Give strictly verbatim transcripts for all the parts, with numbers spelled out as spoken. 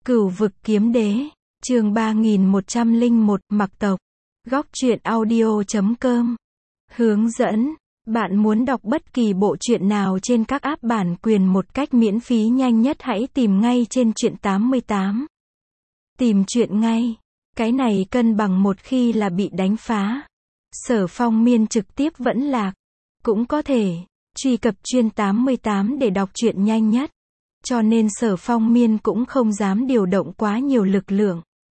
Cửu vực kiếm đế, chương ba nghìn một trăm lẻ một, mặc tộc. Góc truyện audio chấm com. Hướng dẫn, bạn muốn đọc bất kỳ bộ truyện nào trên các app bản quyền một cách miễn phí nhanh nhất hãy tìm ngay trên truyện tám mươi tám. Tìm truyện ngay. Cái này cân bằng một khi là bị đánh phá. Sở Phong Miên trực tiếp vẫn lạc. Cũng có thể, truy cập chuyên tám mươi tám để đọc truyện nhanh nhất. Cho nên Sở Phong Miên cũng không dám điều động quá nhiều lực lượng.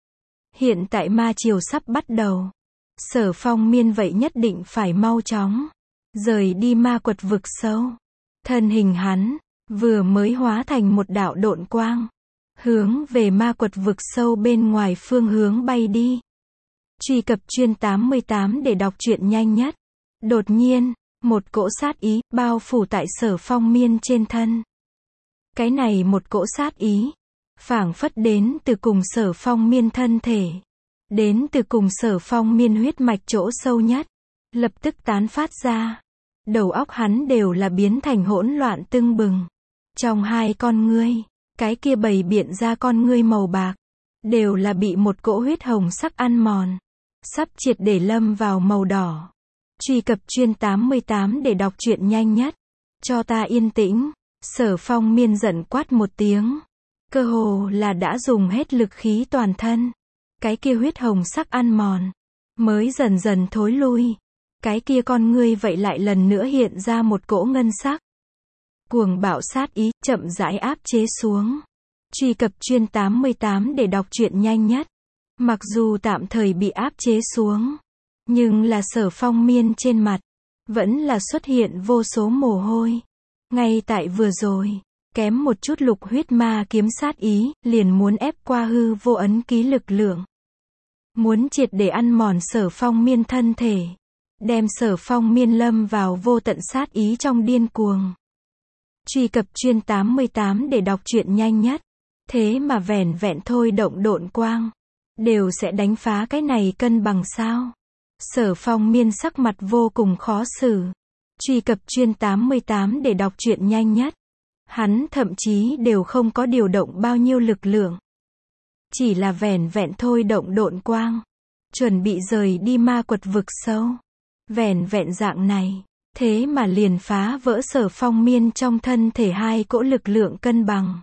Hiện tại ma triều sắp bắt đầu. Sở Phong Miên vậy nhất định phải mau chóng rời đi ma quật vực sâu. Thân hình hắn vừa mới hóa thành một đạo độn quang, hướng về ma quật vực sâu bên ngoài phương hướng bay đi. Truy cập chuyên tám mươi tám để đọc truyện nhanh nhất. Đột nhiên, một cỗ sát ý bao phủ tại Sở Phong Miên trên thân. Cái này một cỗ sát ý, phảng phất đến từ cùng Sở Phong Miên thân thể, đến từ cùng Sở Phong Miên huyết mạch chỗ sâu nhất, lập tức tán phát ra. Đầu óc hắn đều là biến thành hỗn loạn tưng bừng. Trong hai con ngươi, cái kia bày biện ra con ngươi màu bạc, đều là bị một cỗ huyết hồng sắc ăn mòn, sắp triệt để lâm vào màu đỏ. Truy cập chuyên tám mươi tám để đọc truyện nhanh nhất. Cho ta yên tĩnh. Sở Phong Miên giận quát một tiếng. Cơ hồ là đã dùng hết lực khí toàn thân. Cái kia huyết hồng sắc ăn mòn, mới dần dần thối lui. Cái kia con ngươi vậy lại lần nữa hiện ra một cỗ ngân sắc. Cuồng bạo sát ý, chậm rãi áp chế xuống. Truy cập chuyên tám mươi tám để đọc truyện nhanh nhất. Mặc dù tạm thời bị áp chế xuống, nhưng là Sở Phong Miên trên mặt, vẫn là xuất hiện vô số mồ hôi. Ngay tại vừa rồi, kém một chút lục huyết ma kiếm sát ý, liền muốn ép qua hư vô ấn ký lực lượng. Muốn triệt để ăn mòn Sở Phong Miên thân thể. Đem Sở Phong Miên lâm vào vô tận sát ý trong điên cuồng. Truy cập chuyên tám mươi tám để đọc truyện nhanh nhất. Thế mà vẻn vẹn thôi động độn quang, đều sẽ đánh phá cái này cân bằng sao? Sở Phong Miên sắc mặt vô cùng khó xử. Truy cập chuyên tám mươi tám để đọc truyện nhanh nhất. Hắn thậm chí đều không có điều động bao nhiêu lực lượng. Chỉ là vẻn vẹn thôi động độn quang, chuẩn bị rời đi ma quật vực sâu. Vẻn vẹn dạng này, thế mà liền phá vỡ Sở Phong Miên trong thân thể hai cỗ lực lượng cân bằng.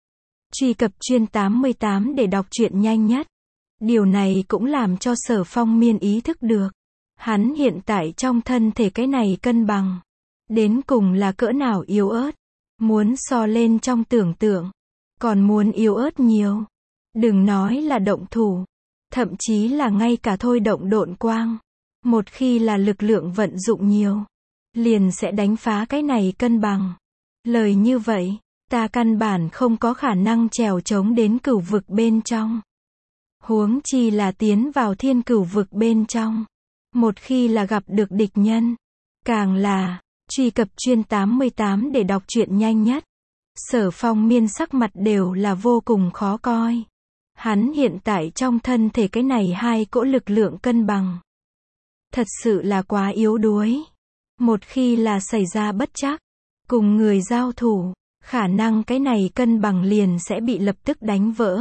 Truy cập chuyên tám mươi tám để đọc truyện nhanh nhất. Điều này cũng làm cho Sở Phong Miên ý thức được. Hắn hiện tại trong thân thể cái này cân bằng. Đến cùng là cỡ nào yếu ớt. Muốn so lên trong tưởng tượng. Còn muốn yếu ớt nhiều. Đừng nói là động thủ. Thậm chí là ngay cả thôi động độn quang. Một khi là lực lượng vận dụng nhiều, liền sẽ đánh phá cái này cân bằng. Lời như vậy, ta căn bản không có khả năng trèo trống đến cửu vực bên trong. Huống chi là tiến vào thiên cửu vực bên trong. Một khi là gặp được địch nhân, càng là, truy cập chuyên tám mươi tám để đọc truyện nhanh nhất. Sở Phong Miên sắc mặt đều là vô cùng khó coi. Hắn hiện tại trong thân thể cái này hai cỗ lực lượng cân bằng. Thật sự là quá yếu đuối. Một khi là xảy ra bất trắc, cùng người giao thủ, khả năng cái này cân bằng liền sẽ bị lập tức đánh vỡ.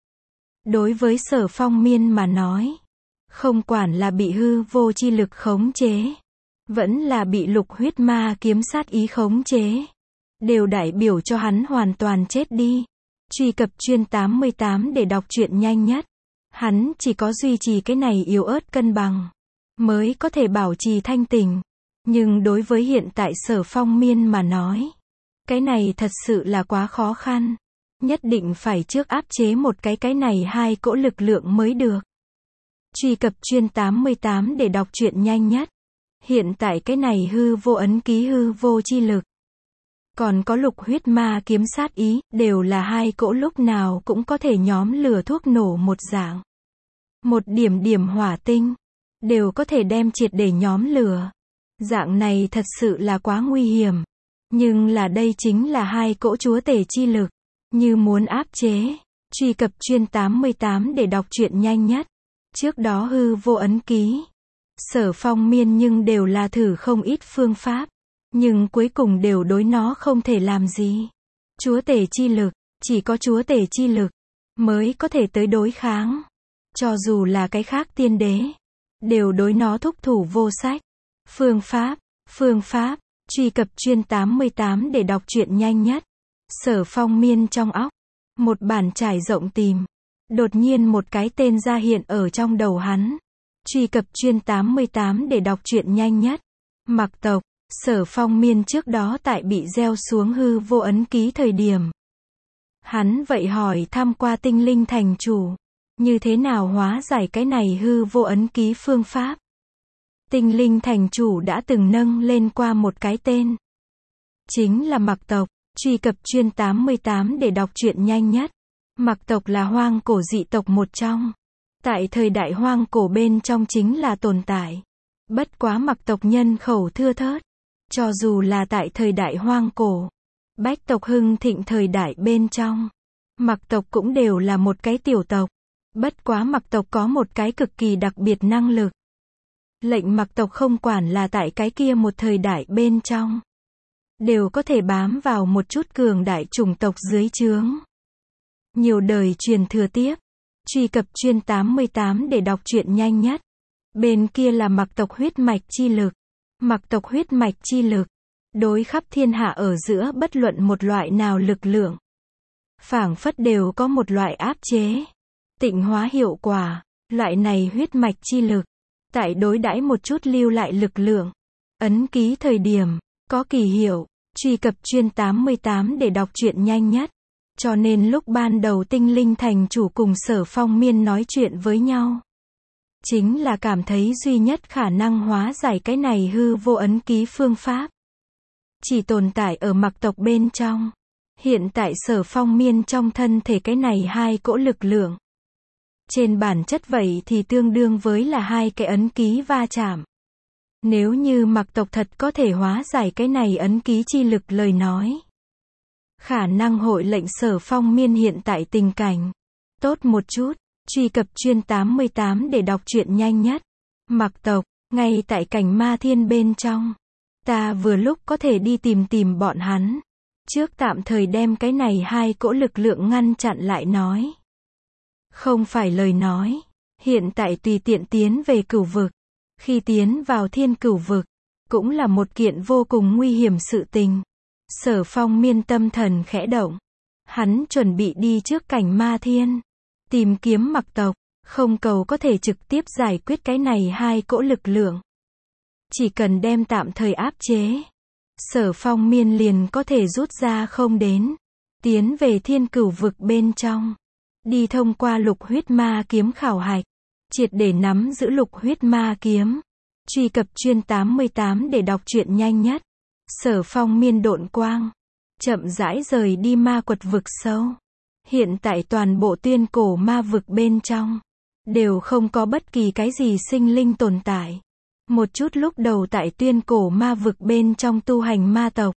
Đối với Sở Phong Miên mà nói, không quản là bị hư vô chi lực khống chế, vẫn là bị lục huyết ma kiếm sát ý khống chế, đều đại biểu cho hắn hoàn toàn chết đi. Truy cập chuyên tám mươi tám để đọc truyện nhanh nhất. Hắn chỉ có duy trì cái này yếu ớt cân bằng, mới có thể bảo trì thanh tỉnh. Nhưng đối với hiện tại Sở Phong Miên mà nói, cái này thật sự là quá khó khăn. Nhất định phải trước áp chế một cái cái này hai cỗ lực lượng mới được. Truy cập chuyên tám mươi tám để đọc truyện nhanh nhất. Hiện tại cái này hư vô ấn ký hư vô chi lực, còn có lục huyết ma kiếm sát ý, đều là hai cỗ lúc nào cũng có thể nhóm lửa thuốc nổ một dạng. Một điểm điểm hỏa tinh, đều có thể đem triệt để nhóm lửa. Dạng này thật sự là quá nguy hiểm. Nhưng là đây chính là hai cỗ chúa tể chi lực. Như muốn áp chế, truy cập chuyên tám mươi tám để đọc truyện nhanh nhất. Trước đó hư vô ấn ký, Sở Phong Miên nhưng đều là thử không ít phương pháp. Nhưng cuối cùng đều đối nó không thể làm gì. Chúa tể chi lực, chỉ có chúa tể chi lực. mới có thể tới đối kháng. Cho dù là cái khác tiên đế, đều đối nó thúc thủ vô sách. Phương pháp, phương pháp, truy cập chuyên tám mươi tám để đọc truyện nhanh nhất. Sở Phong Miên trong óc, một bản trải rộng tìm. Đột nhiên một cái tên ra hiện ở trong đầu hắn. Truy cập chuyên tám mươi tám để đọc truyện nhanh nhất. Mặc tộc, Sở Phong Miên trước đó tại bị gieo xuống hư vô ấn ký thời điểm. Hắn vậy hỏi thăm qua tinh linh thành chủ. Như thế nào hóa giải cái này hư vô ấn ký phương pháp? Tinh linh thành chủ đã từng nâng lên qua một cái tên. Chính là Mặc tộc. Truy cập chuyên tám mươi tám để đọc truyện nhanh nhất. Mặc tộc là hoang cổ dị tộc một trong. Tại thời đại hoang cổ bên trong chính là tồn tại. Bất quá Mặc tộc nhân khẩu thưa thớt. Cho dù là tại thời đại hoang cổ, bách tộc hưng thịnh thời đại bên trong, Mặc tộc cũng đều là một cái tiểu tộc. Bất quá Mặc tộc có một cái cực kỳ đặc biệt năng lực. Lệnh Mặc tộc không quản là tại cái kia một thời đại bên trong, đều có thể bám vào một chút cường đại chủng tộc dưới trướng. Nhiều đời truyền thừa tiếp. Truy cập chuyên tám mươi tám để đọc truyện nhanh nhất. Bên kia là Mặc tộc huyết mạch chi lực. Mặc tộc huyết mạch chi lực, đối khắp thiên hạ ở giữa bất luận một loại nào lực lượng, phảng phất đều có một loại áp chế, tịnh hóa hiệu quả. Loại này huyết mạch chi lực, tại đối đãi một chút lưu lại lực lượng, ấn ký thời điểm, có kỳ hiệu. Truy cập chuyên tám mươi tám để đọc truyện nhanh nhất. Cho nên lúc ban đầu tinh linh thành chủ cùng Sở Phong Miên nói chuyện với nhau, chính là cảm thấy duy nhất khả năng hóa giải cái này hư vô ấn ký phương pháp, chỉ tồn tại ở Mặc tộc bên trong. Hiện tại Sở Phong Miên trong thân thể cái này hai cỗ lực lượng, trên bản chất vậy thì tương đương với là hai cái ấn ký va chạm. Nếu như Mặc tộc thật có thể hóa giải cái này ấn ký chi lực lời nói, khả năng hội lệnh Sở Phong Miên hiện tại tình cảnh tốt một chút. Truy cập chuyên tám mươi tám để đọc truyện nhanh nhất. Mặc tộc, ngay tại cảnh ma thiên bên trong. Ta vừa lúc có thể đi tìm tìm bọn hắn. Trước tạm thời đem cái này hai cỗ lực lượng ngăn chặn lại nói. Không phải lời nói. Hiện tại tùy tiện tiến về cửu vực. Khi tiến vào thiên cửu vực, cũng là một kiện vô cùng nguy hiểm sự tình. Sở Phong Miên tâm thần khẽ động. Hắn chuẩn bị đi trước cảnh ma thiên. Tìm kiếm Mặc tộc, không cầu có thể trực tiếp giải quyết cái này hai cỗ lực lượng. Chỉ cần đem tạm thời áp chế, Sở Phong Miên liền có thể rút ra không đến. Tiến về thiên cửu vực bên trong. Đi thông qua lục huyết ma kiếm khảo hạch. Triệt để nắm giữ lục huyết ma kiếm. Truy cập chuyên tám mươi tám để đọc truyện nhanh nhất. Sở Phong Miên độn quang. Chậm rãi rời đi ma quật vực sâu. Hiện tại toàn bộ tuyên cổ ma vực bên trong, đều không có bất kỳ cái gì sinh linh tồn tại. Một chút lúc đầu tại tuyên cổ ma vực bên trong tu hành ma tộc,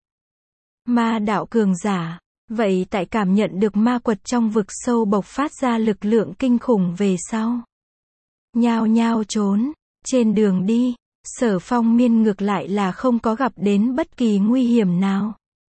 ma đạo cường giả, vậy tại cảm nhận được ma quật trong vực sâu bộc phát ra lực lượng kinh khủng về sau, nhao nhao trốn. Trên đường đi, Sở Phong Miên ngược lại là không có gặp đến bất kỳ nguy hiểm nào.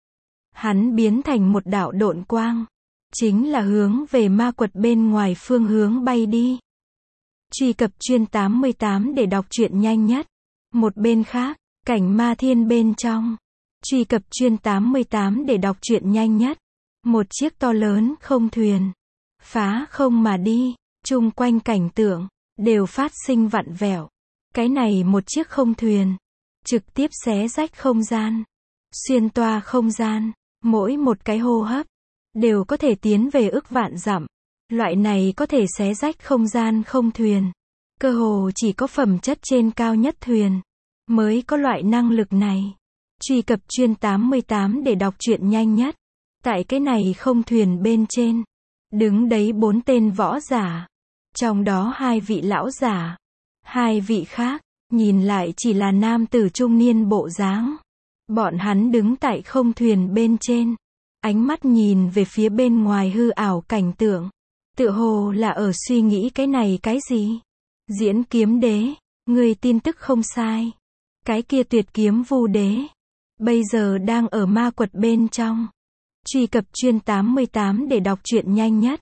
Hắn biến thành một đạo độn quang, chính là hướng về ma quật bên ngoài phương hướng bay đi. Truy cập chuyên tám mươi tám để đọc truyện nhanh nhất. Một bên khác, cảnh ma thiên bên trong. Truy cập chuyên tám mươi tám để đọc truyện nhanh nhất. Một chiếc to lớn không thuyền, phá không mà đi, chung quanh cảnh tượng, đều phát sinh vặn vẹo. Cái này một chiếc không thuyền, trực tiếp xé rách không gian, xuyên toa không gian, mỗi một cái hô hấp, đều có thể tiến về ức vạn dặm. Loại này có thể xé rách không gian không thuyền, cơ hồ chỉ có phẩm chất trên cao nhất thuyền, mới có loại năng lực này. Truy cập chuyên tám mươi tám để đọc truyện nhanh nhất. Tại cái này không thuyền bên trên, đứng đấy bốn tên võ giả. Trong đó hai vị lão giả, hai vị khác, nhìn lại chỉ là nam tử trung niên bộ dáng. Bọn hắn đứng tại không thuyền bên trên, ánh mắt nhìn về phía bên ngoài hư ảo cảnh tượng, tựa hồ là ở suy nghĩ cái này cái gì. Diễn kiếm đế, người tin tức không sai. Cái kia tuyệt kiếm vu đế, bây giờ đang ở ma quật bên trong. Truy cập chuyên tám mươi tám để đọc truyện nhanh nhất.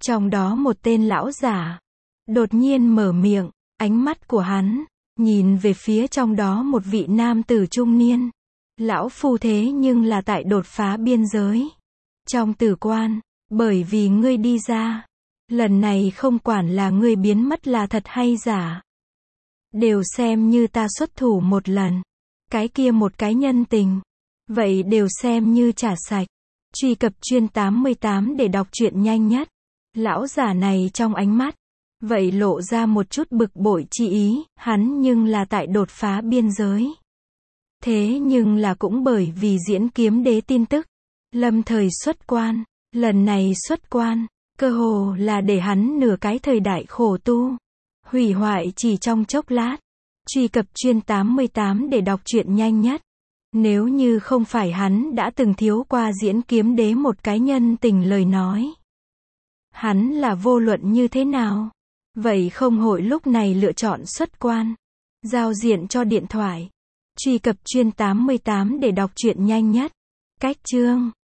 Trong đó một tên lão giả đột nhiên mở miệng, ánh mắt của hắn nhìn về phía trong đó một vị nam tử trung niên. Lão phu thế nhưng là tại đột phá biên giới. Trong tử quan, bởi vì ngươi đi ra, lần này không quản là ngươi biến mất là thật hay giả, đều xem như ta xuất thủ một lần. Cái kia một cái nhân tình, vậy đều xem như trả sạch. Truy cập chuyên tám mươi tám để đọc truyện nhanh nhất. Lão giả này trong ánh mắt, vậy lộ ra một chút bực bội chi ý, hắn nhưng là tại đột phá biên giới. Thế nhưng là cũng bởi vì diễn kiếm đế tin tức, lâm thời xuất quan, lần này xuất quan, cơ hồ là để hắn nửa cái thời đại khổ tu, hủy hoại chỉ trong chốc lát. Truy cập chuyên tám mươi tám để đọc truyện nhanh nhất. Nếu như không phải hắn đã từng thiếu qua diễn kiếm đế một cái nhân tình lời nói, hắn là vô luận như thế nào, vậy không hội lúc này lựa chọn xuất quan. Giao diện cho điện thoại. Truy cập chuyên tám mươi tám để đọc truyện nhanh nhất. Cách chương